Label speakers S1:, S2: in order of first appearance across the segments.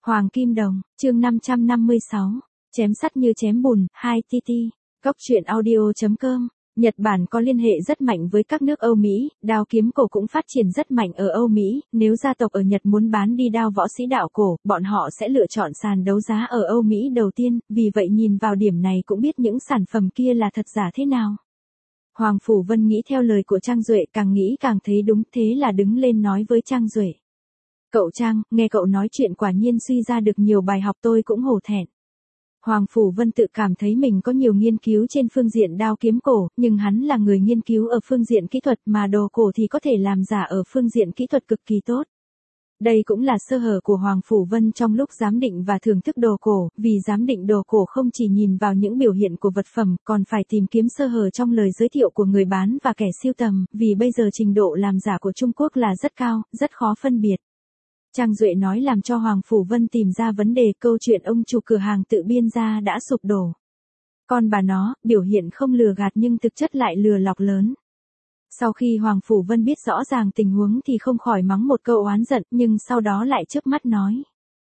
S1: Hoàng Kim Đồng, chương 556, chém sắt như chém bùn, 2TT, Góc truyện audio.com. Nhật Bản có liên hệ rất mạnh với các nước Âu Mỹ, đao kiếm cổ cũng phát triển rất mạnh ở Âu Mỹ, nếu gia tộc ở Nhật muốn bán đi đao võ sĩ đạo cổ, bọn họ sẽ lựa chọn sàn đấu giá ở Âu Mỹ đầu tiên, vì vậy nhìn vào điểm này cũng biết những sản phẩm kia là thật giả thế nào. Hoàng Phủ Vân nghĩ theo lời của Trang Duệ, càng nghĩ càng thấy đúng, thế là đứng lên nói với Trang Duệ. Cậu Trang, nghe cậu nói chuyện quả nhiên suy ra được nhiều bài học, tôi cũng hổ thẹn. Hoàng Phủ Vân tự cảm thấy mình có nhiều nghiên cứu trên phương diện đao kiếm cổ, nhưng hắn là người nghiên cứu ở phương diện kỹ thuật mà đồ cổ thì có thể làm giả ở phương diện kỹ thuật cực kỳ tốt. Đây cũng là sơ hở của Hoàng Phủ Vân trong lúc giám định và thưởng thức đồ cổ, vì giám định đồ cổ không chỉ nhìn vào những biểu hiện của vật phẩm, còn phải tìm kiếm sơ hở trong lời giới thiệu của người bán và kẻ sưu tầm, vì bây giờ trình độ làm giả của Trung Quốc là rất cao, rất khó phân biệt. Trang Duệ nói làm cho Hoàng Phủ Vân tìm ra vấn đề, câu chuyện ông chủ cửa hàng tự biên ra đã sụp đổ. Con bà nó, biểu hiện không lừa gạt nhưng thực chất lại lừa lọc lớn. Sau khi Hoàng Phủ Vân biết rõ ràng tình huống thì không khỏi mắng một câu oán giận, nhưng sau đó lại chớp mắt nói.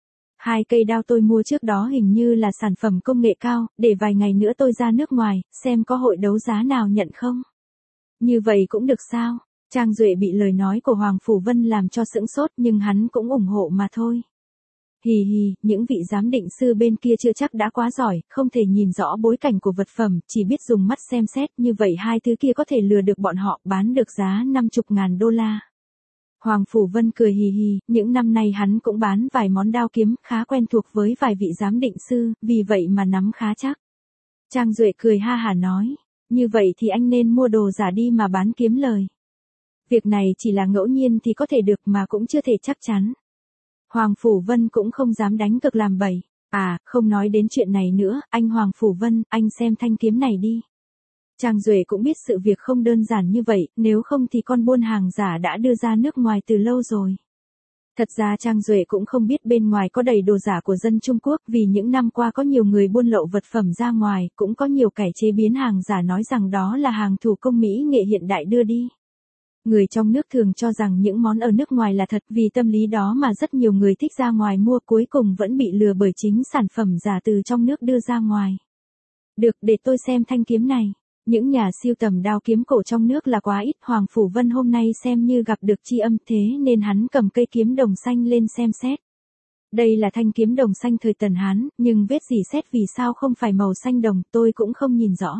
S1: 2 cây đao tôi mua trước đó hình như là sản phẩm công nghệ cao, để vài ngày nữa tôi ra nước ngoài, xem có hội đấu giá nào nhận không. Như vậy cũng được sao? Trang Duệ bị lời nói của Hoàng Phủ Vân làm cho sững sốt, nhưng hắn cũng ủng hộ mà thôi. Hì hì, những vị giám định sư bên kia chưa chắc đã quá giỏi, không thể nhìn rõ bối cảnh của vật phẩm, chỉ biết dùng mắt xem xét, như vậy hai thứ kia có thể lừa được bọn họ, bán được giá $50.000. Hoàng Phủ Vân cười hì hì, những năm nay hắn cũng bán vài món đao kiếm, khá quen thuộc với vài vị giám định sư, vì vậy mà nắm khá chắc. Trang Duệ cười ha hả nói, như vậy thì anh nên mua đồ giả đi mà bán kiếm lời. Việc này chỉ là ngẫu nhiên thì có thể được mà cũng chưa thể chắc chắn. Hoàng Phủ Vân cũng không dám đánh cược làm bậy. À, không nói đến chuyện này nữa, anh Hoàng Phủ Vân, anh xem thanh kiếm này đi. Trang Duệ cũng biết sự việc không đơn giản như vậy, nếu không thì con buôn hàng giả đã đưa ra nước ngoài từ lâu rồi. Thật ra Trang Duệ cũng không biết bên ngoài có đầy đồ giả của dân Trung Quốc, vì những năm qua có nhiều người buôn lậu vật phẩm ra ngoài, cũng có nhiều kẻ chế biến hàng giả nói rằng đó là hàng thủ công mỹ nghệ hiện đại đưa đi. Người trong nước thường cho rằng những món ở nước ngoài là thật, vì tâm lý đó mà rất nhiều người thích ra ngoài mua, cuối cùng vẫn bị lừa bởi chính sản phẩm giả từ trong nước đưa ra ngoài. Được, để tôi xem thanh kiếm này. Những nhà sưu tầm đao kiếm cổ trong nước là quá ít, Hoàng Phủ Vân hôm nay xem như gặp được tri âm, thế nên hắn cầm cây kiếm đồng xanh lên xem xét. Đây là thanh kiếm đồng xanh thời Tần Hán, nhưng vết rỉ sét vì sao không phải màu xanh đồng, tôi cũng không nhìn rõ.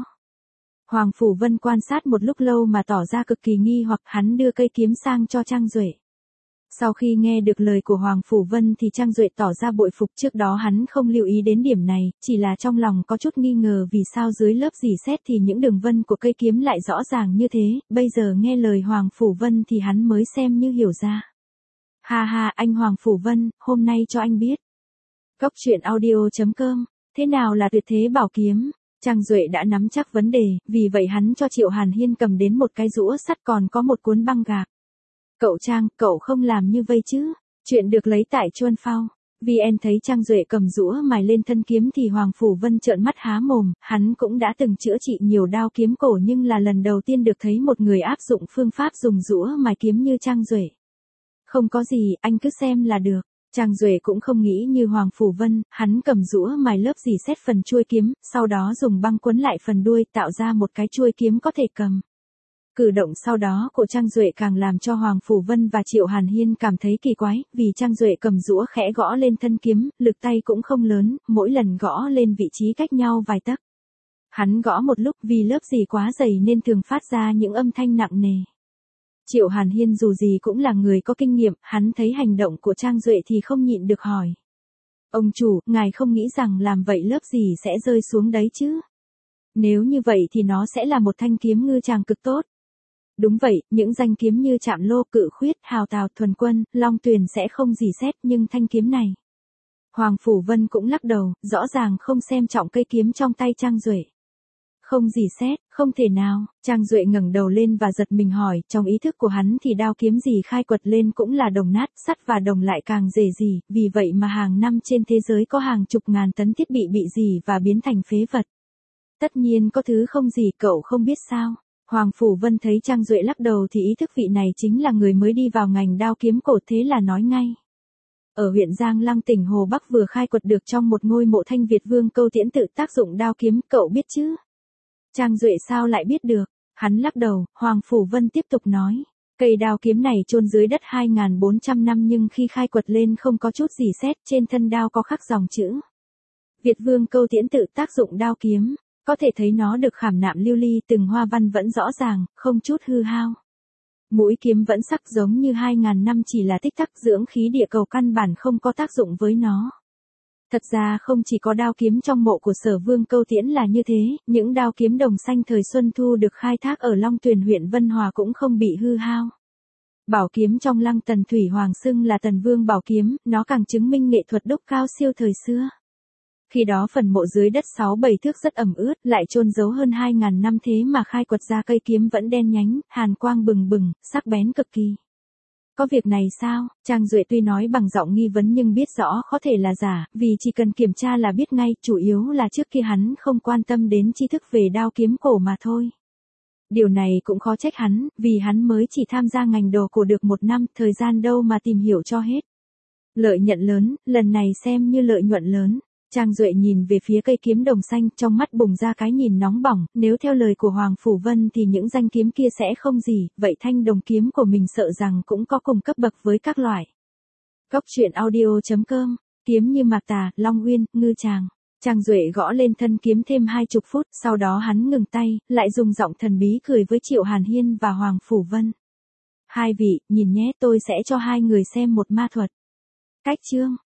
S1: Hoàng Phủ Vân quan sát một lúc lâu mà tỏ ra cực kỳ nghi hoặc, hắn đưa cây kiếm sang cho Trang Duệ. Sau khi nghe được lời của Hoàng Phủ Vân thì Trang Duệ tỏ ra bội phục, trước đó hắn không lưu ý đến điểm này, chỉ là trong lòng có chút nghi ngờ vì sao dưới lớp rỉ sét thì những đường vân của cây kiếm lại rõ ràng như thế, bây giờ nghe lời Hoàng Phủ Vân thì hắn mới xem như hiểu ra. Ha ha, anh Hoàng Phủ Vân, hôm nay cho anh biết. Góc truyện audio.com, thế nào là tuyệt thế bảo kiếm? Trang Duệ đã nắm chắc vấn đề, vì vậy hắn cho Triệu Hàn Hiên cầm đến một cái rũa sắt còn có một cuốn băng gạc. Cậu Trang, cậu không làm như vây chứ? Chuyện được lấy tại Chuan Phao. VN thấy Trang Duệ cầm rũa mài lên thân kiếm thì Hoàng Phủ Vân trợn mắt há mồm, hắn cũng đã từng chữa trị nhiều đao kiếm cổ nhưng là lần đầu tiên được thấy một người áp dụng phương pháp dùng rũa mài kiếm như Trang Duệ. Không có gì, anh cứ xem là được. Trang Duệ cũng không nghĩ như Hoàng Phủ Vân, hắn cầm rũa mài lớp rỉ sét phần chuôi kiếm, sau đó dùng băng quấn lại phần đuôi tạo ra một cái chuôi kiếm có thể cầm. Cử động sau đó của Trang Duệ càng làm cho Hoàng Phủ Vân và Triệu Hàn Hiên cảm thấy kỳ quái, vì Trang Duệ cầm rũa khẽ gõ lên thân kiếm, lực tay cũng không lớn, mỗi lần gõ lên vị trí cách nhau vài tấc. Hắn gõ một lúc vì lớp rỉ quá dày nên thường phát ra những âm thanh nặng nề. Triệu Hàn Hiên dù gì cũng là người có kinh nghiệm, hắn thấy hành động của Trang Duệ thì không nhịn được hỏi. Ông chủ, ngài không nghĩ rằng làm vậy lớp gì sẽ rơi xuống đấy chứ? Nếu như vậy thì nó sẽ là một thanh kiếm ngư tràng cực tốt. Đúng vậy, những danh kiếm như Trạm Lô, Cự Khuyết, Hào Tào, Thuần Quân, Long Tuyền sẽ không rỉ sét, nhưng thanh kiếm này. Hoàng Phủ Vân cũng lắc đầu, rõ ràng không xem trọng cây kiếm trong tay Trang Duệ. Không rỉ sét, không thể nào. Trang Duệ ngẩng đầu lên và giật mình hỏi, trong ý thức của hắn thì đao kiếm gì khai quật lên cũng là đồng nát, sắt và đồng lại càng rẻ gì, vì vậy mà hàng năm trên thế giới có hàng chục ngàn tấn thiết bị rỉ và biến thành phế vật. Tất nhiên có thứ không gì cậu không biết sao. Hoàng Phủ Vân thấy Trang Duệ lắc đầu thì ý thức vị này chính là người mới đi vào ngành đao kiếm cổ, thế là nói ngay. ở huyện Giang Lăng tỉnh Hồ Bắc vừa khai quật được trong một ngôi mộ Thanh Việt Vương Câu Tiễn tự tác dụng đao kiếm, cậu biết chứ? Trang Duệ sao lại biết được? Hắn lắc đầu, Hoàng Phủ Vân tiếp tục nói. Cây đao kiếm này chôn dưới đất 2.400 năm nhưng khi khai quật lên không có chút gì sét, trên thân đao có khắc dòng chữ. Việt Vương Câu Tiễn tự tác dụng đao kiếm, có thể thấy nó được khảm nạm lưu ly, từng hoa văn vẫn rõ ràng, không chút hư hao. Mũi kiếm vẫn sắc giống như 2.000 năm, chỉ là tích tắc dưỡng khí địa cầu, căn bản không có tác dụng với nó. Thật ra không chỉ có đao kiếm trong mộ của Sở Vương Câu Tiễn là như thế, những đao kiếm đồng xanh thời Xuân Thu được khai thác ở Long Tuyền huyện Vân Hòa cũng không bị hư hao. Bảo kiếm trong Lăng Tần Thủy Hoàng xưng là Tần Vương bảo kiếm, nó càng chứng minh nghệ thuật đúc cao siêu thời xưa. Khi đó phần mộ dưới đất 6-7 thước rất ẩm ướt, lại chôn giấu hơn 2.000 năm, thế mà khai quật ra cây kiếm vẫn đen nhánh, hàn quang bừng bừng, sắc bén cực kỳ. Có việc này sao? Trang Duệ tuy nói bằng giọng nghi vấn nhưng biết rõ có thể là giả, vì chỉ cần kiểm tra là biết ngay, chủ yếu là trước kia hắn không quan tâm đến tri thức về đao kiếm cổ mà thôi. Điều này cũng khó trách hắn, vì hắn mới chỉ tham gia ngành đồ cổ được 1 năm, thời gian đâu mà tìm hiểu cho hết. Lợi nhuận lớn, lần này xem như lợi nhuận lớn. Trang Duệ nhìn về phía cây kiếm đồng xanh, trong mắt bùng ra cái nhìn nóng bỏng, nếu theo lời của Hoàng Phủ Vân thì những danh kiếm kia sẽ không gì, vậy thanh đồng kiếm của mình sợ rằng cũng có cùng cấp bậc với các loại. Cốc truyện audio.com, kiếm như Mạc Tà, Long Uyên, Ngư Tràng. Trang Duệ gõ lên thân kiếm thêm 20 phút, sau đó hắn ngừng tay, lại dùng giọng thần bí cười với Triệu Hàn Hiên và Hoàng Phủ Vân. Hai vị, nhìn nhé, tôi sẽ cho hai người xem một ma thuật. Cách chương.